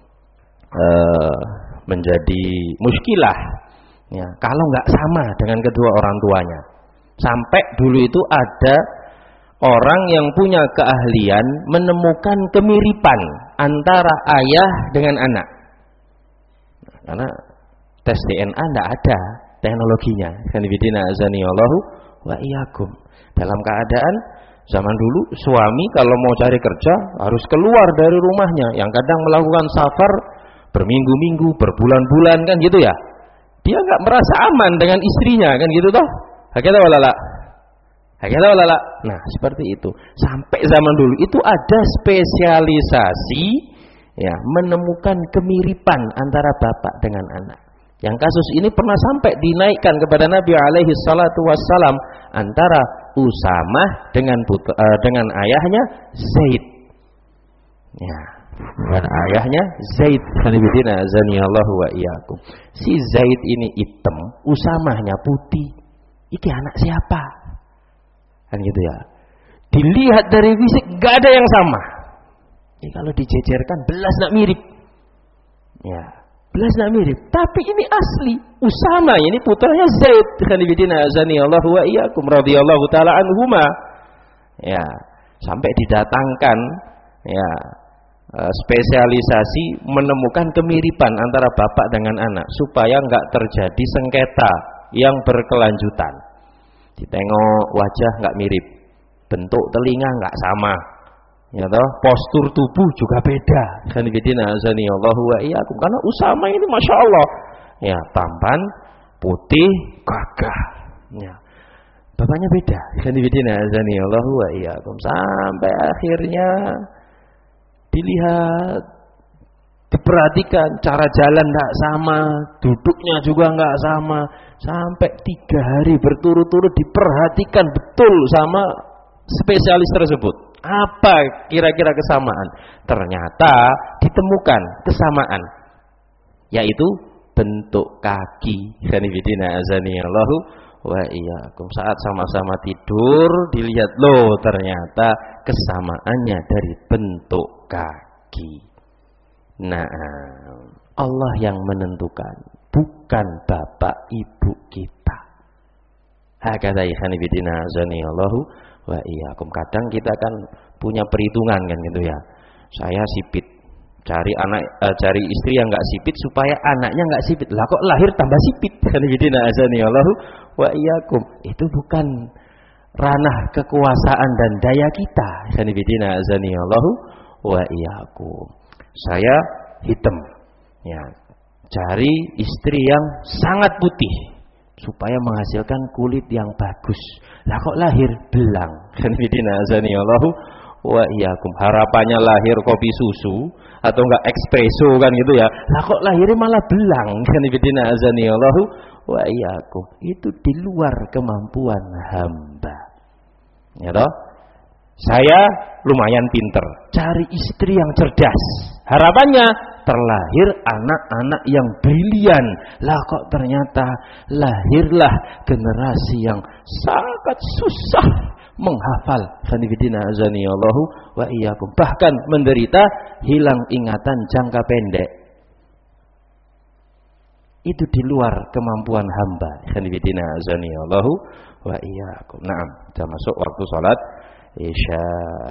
uh, menjadi muskilah, ya, kalau nggak sama dengan kedua orang tuanya. Sampai dulu itu ada orang yang punya keahlian menemukan kemiripan antara ayah dengan anak. Nah, karena tes D N A nggak ada teknologinya. Kanibidina azani Allahu wa iyyakum. dalam keadaan zaman dulu suami kalau mau cari kerja harus keluar dari rumahnya, yang kadang melakukan safar berminggu-minggu, berbulan-bulan kan gitu ya. Dia nggak merasa aman dengan istrinya kan gitu toh. Hakata walala. Hakata walala. Nah, seperti itu. Sampai zaman dulu itu ada spesialisasi ya, menemukan kemiripan antara bapak dengan anak. Yang kasus ini pernah sampai dinaikkan kepada Nabi alaihi salatu wassalam antara Usamah dengan putra, uh, dengan ayahnya Zaid. Ya, dengan ayahnya Zaid. Khanibidina azanillahu wa iyyakum. Si Zaid ini hitam, Usamahnya putih. Iki anak siapa? Kan gitu ya. Dilihat dari fisik enggak ada yang sama. Ini kalau dijejerkan belas nak mirip. Ya, belas nak mirip. Tapi ini asli Usama, ini putranya Zaid. Khanibidina azanillahu wa iyyakum radhiyallahu taala anhuma. Ya, sampai didatangkan ya spesialisasi menemukan kemiripan antara bapak dengan anak supaya enggak terjadi sengketa yang berkelanjutan. Ditengok wajah enggak mirip, bentuk telinga enggak sama, ya toh, postur tubuh juga beda. Khanibidina azanillahu wa iyyakum. Karena Usama ini masya Allah, ya tampan, putih, gagah. Ya, bapaknya beda. Khanibidina azanillahu wa iyyakum. Sampai akhirnya dilihat, diperhatikan, cara jalan enggak sama, duduknya juga enggak sama. Sampai tiga hari berturut-turut diperhatikan betul sama spesialis tersebut. Apa kira-kira kesamaan? Ternyata ditemukan kesamaan, yaitu bentuk kaki. Khanibidina azanillahu wa iyyakum. Saat sama-sama tidur dilihat, loh ternyata kesamaannya dari bentuk kaki. Nah, Allah yang menentukan, bukan bapak ibu kita. Hakadha khanibidina azanillahu wa iyyakum. Kadang kita kan punya perhitungan kan gitu ya. Saya sipit, cari anak, uh, cari istri yang enggak sipit supaya anaknya enggak sipit. Lah kok lahir tambah sipit. Khanibidina azanillahu wa iyyakum. Itu bukan ranah kekuasaan dan daya kita. Khanibidina azanillahu wa iyyakum. Saya hitam, ya, cari istri yang sangat putih supaya menghasilkan kulit yang bagus. Lah kok lahir belang. Khanibidina azanillahu wa iyyakum. Harapannya lahir kopi susu atau enggak espresso kan gitu ya. Lah kok lahirnya malah belang. Khanibidina azanillahu wa iyyakum. Itu di luar kemampuan hamba. Ya toh? Saya lumayan pinter, cari istri yang cerdas. Harapannya terlahir anak-anak yang brilian. Lah kok ternyata lahirlah generasi yang sangat susah menghafal. Khanibidina azanillahu wa iyyakum. Bahkan menderita hilang ingatan jangka pendek. Itu di luar kemampuan hamba. Khanibidina azanillahu wa iyyakum. Naam, sudah masuk waktu salat Isya.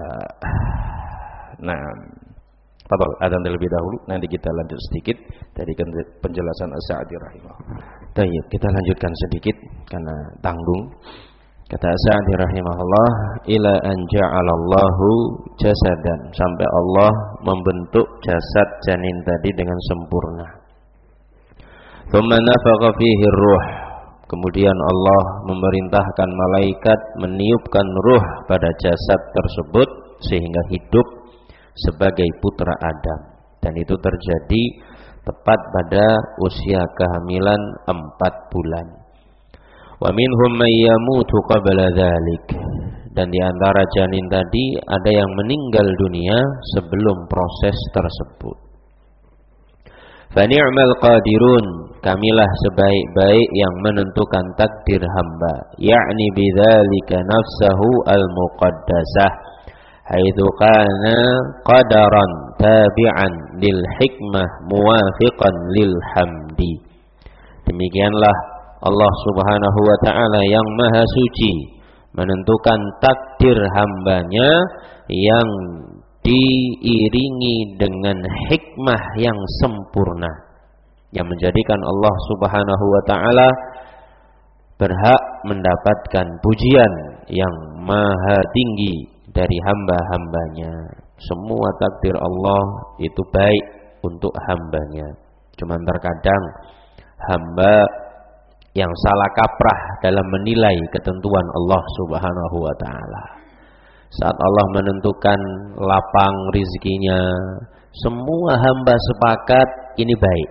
Naam. Fadhal, adzan terlebih dahulu, nanti kita lanjut sedikit dari penjelasan As-Sa'di rahimahullah. Baik, kita lanjutkan sedikit karena tanggung. Kata As-Sa'di rahimahullah, ila an ja'alallahu jasadan, sampai Allah membentuk jasad janin tadi dengan sempurna. Tsumma nafakha fihi ruh, kemudian Allah memerintahkan malaikat meniupkan ruh pada jasad tersebut sehingga hidup sebagai putra Adam, dan itu terjadi tepat pada usia kehamilan empat bulan. Wa minhum may yamutu qabla dzalik, dan di antara janin tadi ada yang meninggal dunia sebelum proses tersebut. Fa ni'mal qadirun, kamilah sebaik-baik yang menentukan takdir hamba, yakni bidzalika nafsahu al-muqaddasah, haitsu kana qadaran tabi'an lil hikmah muwafiqan lil hamdi. Demikianlah Allah Subhanahu wa taala yang maha suci menentukan takdir hambanya yang diiringi dengan hikmah yang sempurna, yang menjadikan Allah Subhanahu wa taala berhak mendapatkan pujian yang maha tinggi dari hamba-hambanya. Semua takdir Allah itu baik untuk hambanya. Cuman terkadang hamba yang salah kaprah dalam menilai ketentuan Allah Subhanahu wa taala. Saat Allah menentukan lapang rizkinya, semua hamba sepakat ini baik.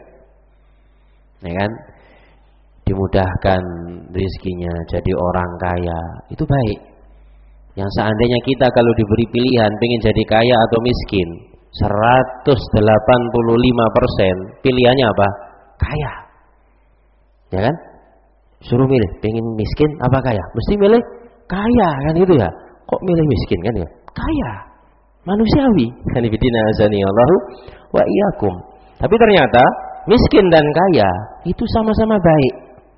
Ya kan? Dimudahkan rizkinya jadi orang kaya, itu baik. Yang seandainya kita kalau diberi pilihan pengen jadi kaya atau miskin, seratus delapan puluh lima persen pilihannya apa? Kaya. Ya kan? Suruh milih, pengen miskin apa kaya? Mesti milih kaya kan itu ya. Kok milih miskin kan ya? Kaya. Manusiawi. Hanifidina azani Allahu wa iyyakum. Tapi ternyata miskin dan kaya itu sama-sama baik.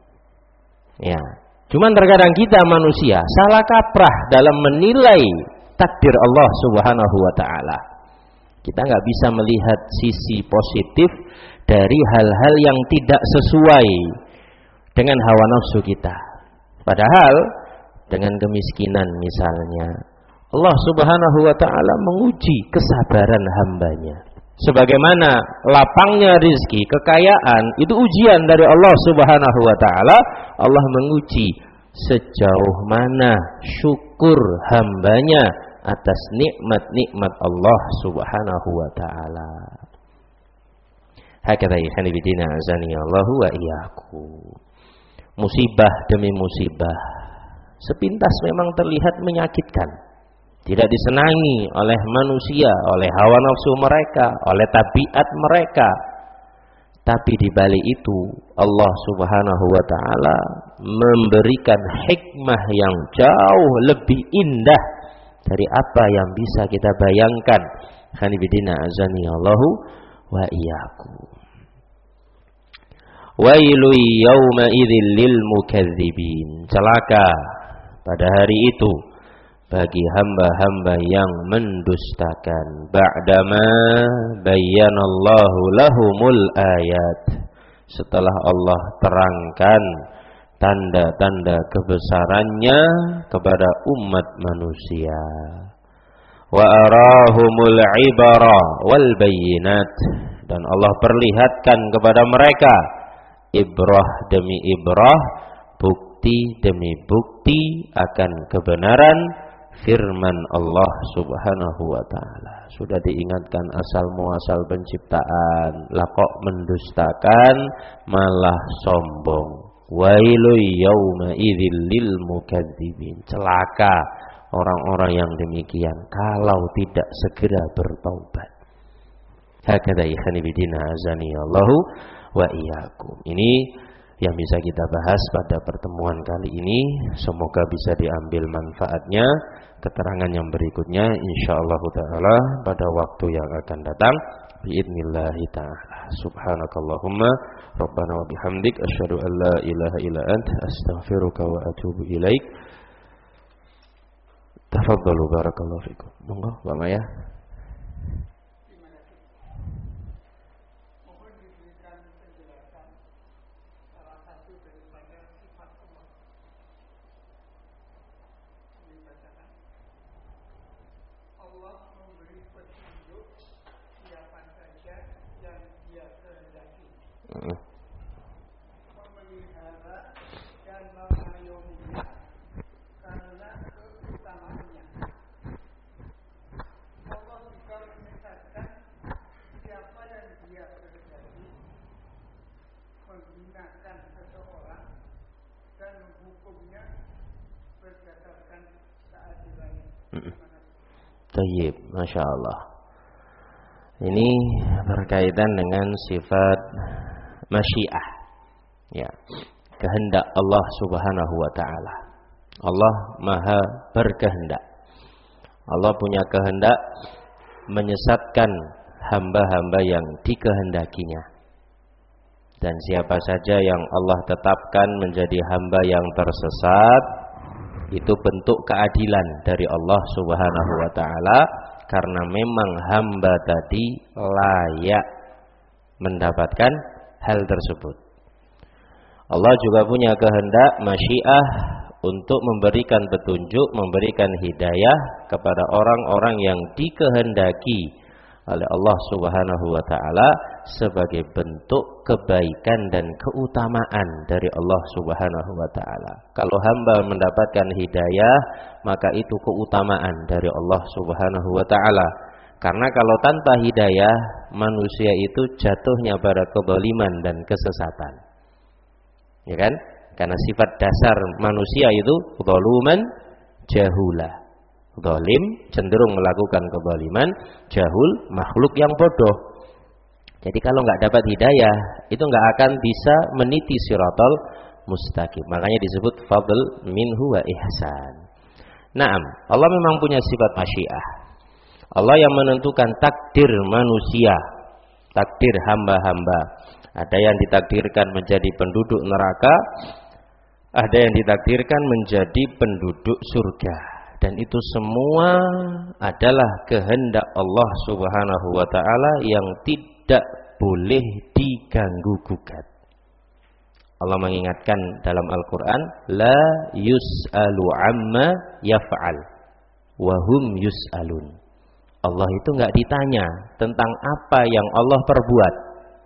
Ya. Cuman terkadang kita manusia salah kaprah dalam menilai takdir Allah Subhanahu wa taala. Kita nggak bisa melihat sisi positif dari hal-hal yang tidak sesuai dengan hawa nafsu kita. Padahal dengan kemiskinan misalnya, Allah Subhanahu wa taala menguji kesabaran hambanya. Sebagaimana lapangnya rizki, kekayaan itu ujian dari Allah Subhanahu wa taala. Allah menguji sejauh mana syukur hambanya atas nikmat-nikmat Allah Subhanahu wa taala. Hakadha ikhwani bidina azani Allahu wa iyyakum. Musibah demi musibah sepintas memang terlihat menyakitkan, tidak disenangi oleh manusia, oleh hawa nafsu mereka, oleh tabiat mereka. Tapi di balik itu Allah Subhanahu wa taala memberikan hikmah yang jauh lebih indah dari apa yang bisa kita bayangkan. Khanibidina azani Allahu wa iyyakum. Wailu yawma idzil lil mukadzibin. Celaka pada hari itu bagi hamba-hamba yang mendustakan. Ba'dama bayyanallahu lahumul ayat. Setelah Allah terangkan tanda-tanda kebesarannya kepada umat manusia. Wa arahumul ibara wal bayyinat. Dan Allah perlihatkan kepada mereka ibrah demi ibrah, bukti demi bukti akan kebenaran firman Allah Subhanahu wa taala. Sudah diingatkan asal muasal penciptaan, lah kok mendustakan, malah sombong. Wailu yauma idzil lil mukadzibin. Celaka orang-orang yang demikian kalau tidak segera bertaubat. Hakadha ikhwani bidina azani Allahu wa iyyakum. Ini yang bisa kita bahas pada pertemuan kali ini. Semoga bisa diambil manfaatnya. Keterangan yang berikutnya insyaallah taala pada waktu yang akan datang biidznillah taala. Subhanakallahumma rabbana wa bihamdik asyhadu an la ilaha illa anta astaghfiruka wa atubu ilaik. Tafadhalu barakallahu fikum. Monggo Pak Maya. Memelihara dan mengayominya karena keutamaannya. Allah juga menyatakan siapa yang dia kehendaki menggunakan seseorang dan menghukumnya berdasarkan keadilannya. Tayyib, Masya Allah. Ini berkaitan dengan sifat masyiah, ya, kehendak Allah Subhanahu wa taala. Allah Maha berkehendak. Allah punya kehendak menyesatkan hamba-hamba yang dikehendakinya. Dan siapa saja yang Allah tetapkan menjadi hamba yang tersesat, itu bentuk keadilan dari Allah Subhanahu wa taala, karena memang hamba tadi layak mendapatkan hal tersebut. Allah juga punya kehendak masyiah untuk memberikan petunjuk, memberikan hidayah kepada orang-orang yang dikehendaki oleh Allah Subhanahu wa taala sebagai bentuk kebaikan dan keutamaan dari Allah Subhanahu wa taala. Kalau hamba mendapatkan hidayah, maka itu keutamaan dari Allah Subhanahu wa taala. Karena kalau tanpa hidayah, manusia itu jatuhnya pada kezaliman dan kesesatan. Ya kan? Karena sifat dasar manusia itu zaluman jahula. Zalim cenderung melakukan kezaliman, jahul makhluk yang bodoh. Jadi kalau nggak dapat hidayah, itu nggak akan bisa meniti siratal mustaqim. Makanya disebut fadl minhu wa ihsan. Naam, Allah memang punya sifat masyiah. Allah yang menentukan takdir manusia, takdir hamba-hamba. Ada yang ditakdirkan menjadi penduduk neraka, ada yang ditakdirkan menjadi penduduk surga. Dan itu semua adalah kehendak Allah Subhanahu wa taala yang tidak boleh diganggu gugat. Allah mengingatkan dalam Al-Qur'an, la yus'alu amma yaf'al wa hum yus'alun. Allah itu enggak ditanya tentang apa yang Allah perbuat.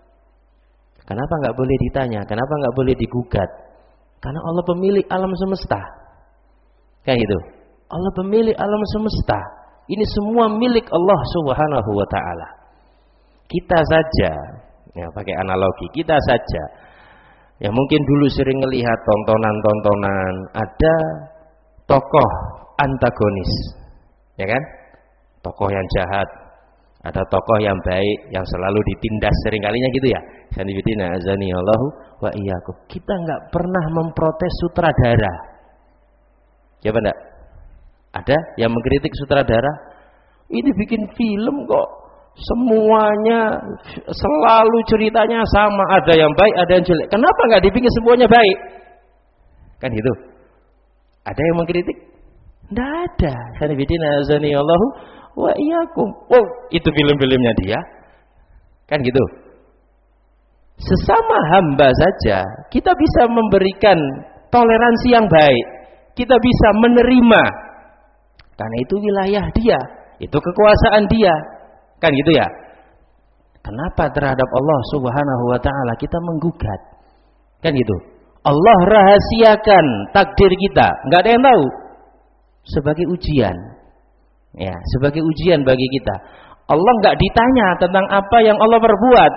Kenapa enggak boleh ditanya? Kenapa enggak boleh digugat? Karena Allah pemilik alam semesta. Kayak gitu. Allah pemilik alam semesta. Ini semua milik Allah Subhanahu wa taala. Kita saja, ya pakai analogi, kita saja yang mungkin dulu sering melihat tontonan-tontonan ada tokoh antagonis, ya kan? Tokoh yang jahat, ada tokoh yang baik yang selalu ditindas seringkalinya gitu ya. Sanibidina azani Allahu wa iyyakum. Kita enggak pernah memprotes sutradara. Coba enggak? Ada yang mengkritik sutradara, ini bikin film kok semuanya selalu ceritanya sama, ada yang baik, ada yang jelek. Kenapa nggak dibikin semuanya baik? Kan gitu. Ada yang mengkritik? Nggak ada. Sanibidina azani Allahu wa iyyakum. Oh, itu film-filmnya dia. Kan gitu. Sesama hamba saja kita bisa memberikan toleransi yang baik. Kita bisa menerima. Karena itu wilayah dia, itu kekuasaan dia. Kan gitu ya. Kenapa terhadap Allah Subhanahu wa taala kita menggugat? Kan gitu. Allah rahasiakan takdir kita, enggak ada yang tahu. Sebagai ujian. Ya, sebagai ujian bagi kita. Allah enggak ditanya tentang apa yang Allah perbuat.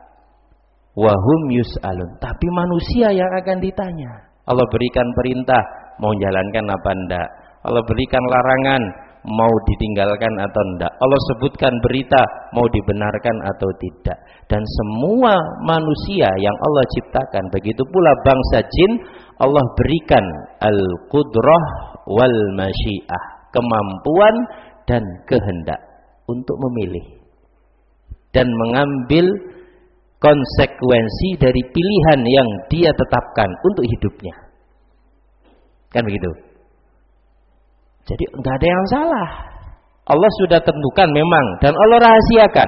Wa hum yus'alun, tapi manusia yang akan ditanya. Allah berikan perintah, mau jalankan apa enggak? Allah berikan larangan, mau ditinggalkan atau tidak. Allah sebutkan berita, mau dibenarkan atau tidak. Dan semua manusia yang Allah ciptakan, begitu pula bangsa jin, Allah berikan al-qudrah wal masyiah, kemampuan dan kehendak untuk memilih dan mengambil konsekuensi dari pilihan yang dia tetapkan untuk hidupnya. Kan begitu. Jadi enggak ada yang salah. Allah sudah tentukan memang, dan Allah rahasiakan.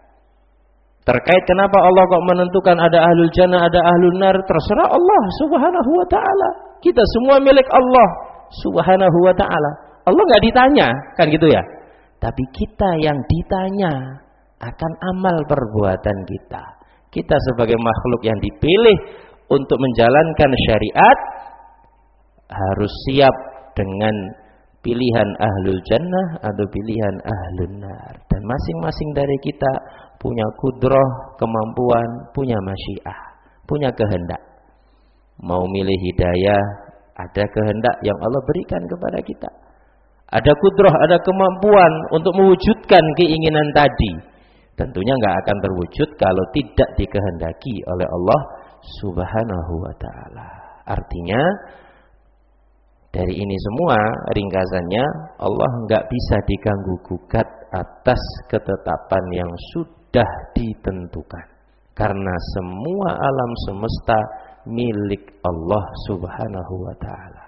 Terkait kenapa Allah kok menentukan ada ahlul jannah, ada ahlul nar, terserah Allah Subhanahu wa taala. Kita semua milik Allah Subhanahu wa taala. Allah enggak ditanya, kan gitu ya. Tapi kita yang ditanya akan amal perbuatan kita. Kita sebagai makhluk yang dipilih untuk menjalankan syariat harus siap dengan pilihan ahlul jannah atau pilihan ahlun nar. Dan masing-masing dari kita punya kudrah, kemampuan, punya masyiah, punya kehendak. Mau milih hidayah, ada kehendak yang Allah berikan kepada kita. Ada kudrah, ada kemampuan untuk mewujudkan keinginan tadi. Tentunya nggak akan terwujud kalau tidak dikehendaki oleh Allah Subhanahu wa taala. Artinya dari ini semua ringkasannya, Allah nggak bisa diganggu gugat atas ketetapan yang sudah ditentukan. Karena semua alam semesta milik Allah Subhanahu wa taala.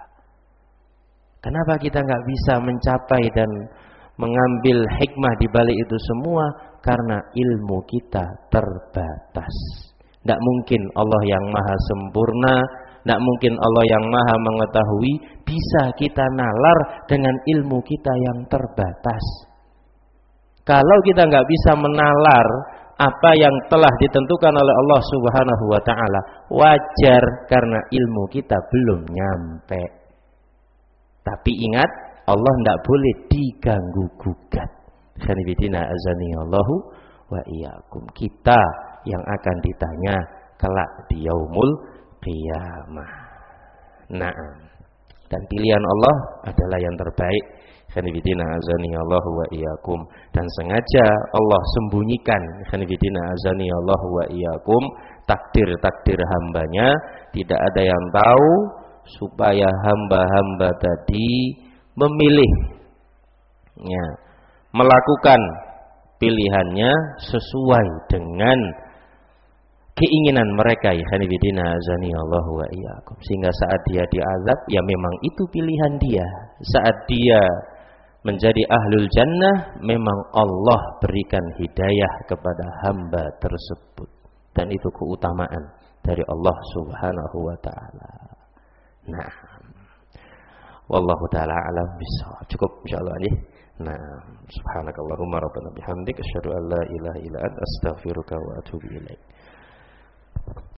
Kenapa kita nggak bisa mencapai dan mengambil hikmah di balik itu semua? Karena ilmu kita terbatas. Nggak mungkin Allah yang maha sempurna Tidak mungkin Allah yang maha mengetahui bisa kita nalar dengan ilmu kita yang terbatas. Kalau kita nggak bisa menalar apa yang telah ditentukan oleh Allah Subhanahu wa taala, wajar karena ilmu kita belum nyampe. Tapi ingat, Allah tidak boleh diganggu gugat. Khanifidina azani Allahu wa iyyakum. Kita yang akan ditanya kelak di yaumul qiyamah. Naam. Dan pilihan Allah adalah yang terbaik. Khanifidina azani Allahu wa iyyakum. Dan sengaja Allah sembunyikan, khanifidina azani Allahu wa iyyakum, takdir-takdir hambanya, tidak ada yang tahu, supaya hamba-hamba tadi memilih ya, melakukan pilihannya sesuai dengan keinginan mereka, ya khanifidina azani Allahu wa iyyakum. Sehingga saat dia diazab, ya memang itu pilihan dia. Saat dia menjadi ahlul jannah, memang Allah berikan hidayah kepada hamba tersebut. Dan itu keutamaan dari Allah Subhanahu wa taala. Nah, wallahu taala alam bissawab. Cukup insyaallah ya. Nah, subhanakallahumma rabbana bihamdika asyhadu an la ilaha illa anta astaghfiruka wa atubu ilaik.